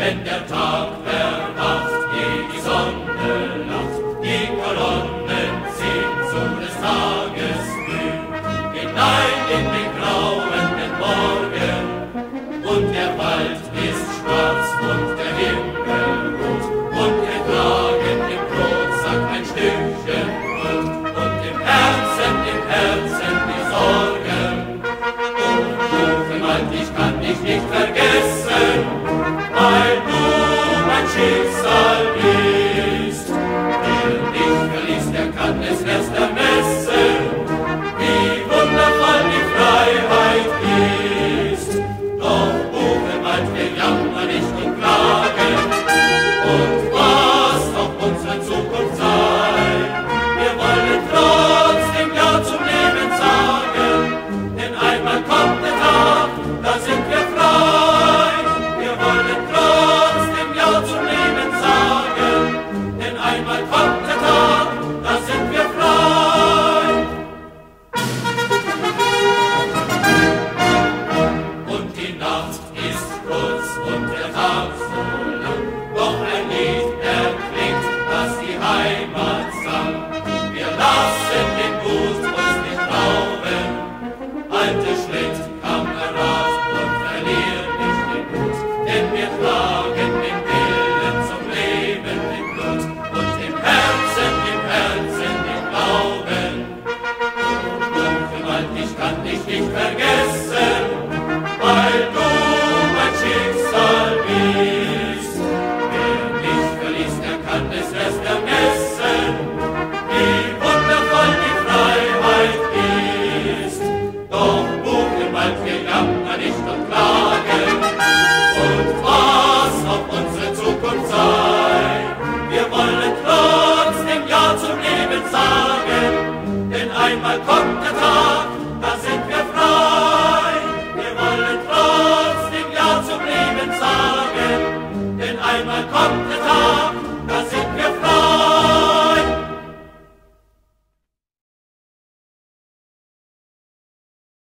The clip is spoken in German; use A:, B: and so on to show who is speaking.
A: Wenn der Tag erwacht, ehe die Sonne lacht, die Kolonnen ziehen zu des Tages früh hinein in den grauenden Morgen. Und der Wald ist schwarz und der Himmel rot, und wir tragen im Brotsack ein Stückchen Brot, und im Herzen die Sorgen. Und Buchenwald, ich kann dich nicht vergessen, weil du mein Schicksal bist. Wer dich verließ, der kann es erst ermessen, wie wundervoll die Freiheit ist. Doch Buchenwald, wir jammern nicht und klagen, und was auch unsere Zukunft sei, wir wollen trotzdem Ja zum Leben sagen, denn einmal kommt der Tag, da sind wir frei. Wir wollen trotzdem Ja zum Leben sagen, denn einmal kommt der Tag, da sind wir frei. Und die Nacht ist kurz und der Tag so lang, doch ein Lied erklingt, das die Heimat sang. Wir lassen den Mut uns nicht rauben, alte Schrittkamerad, und verlieren nicht den Mut, denn wir tragen den Willen zum Leben im Blut und im Herzen den Glauben. Und Buchenwald, ich kann dich nicht vergessen, weil du mein Schicksal bist. Wer mich verließ, der kann es erst ermessen, wie wundervoll die Freiheit ist. Doch Buchenwald, wir jammern nicht und klagen, und was auch unsere Zukunft sei, wir wollen trotzdem Ja zum Leben sagen, denn einmal kommt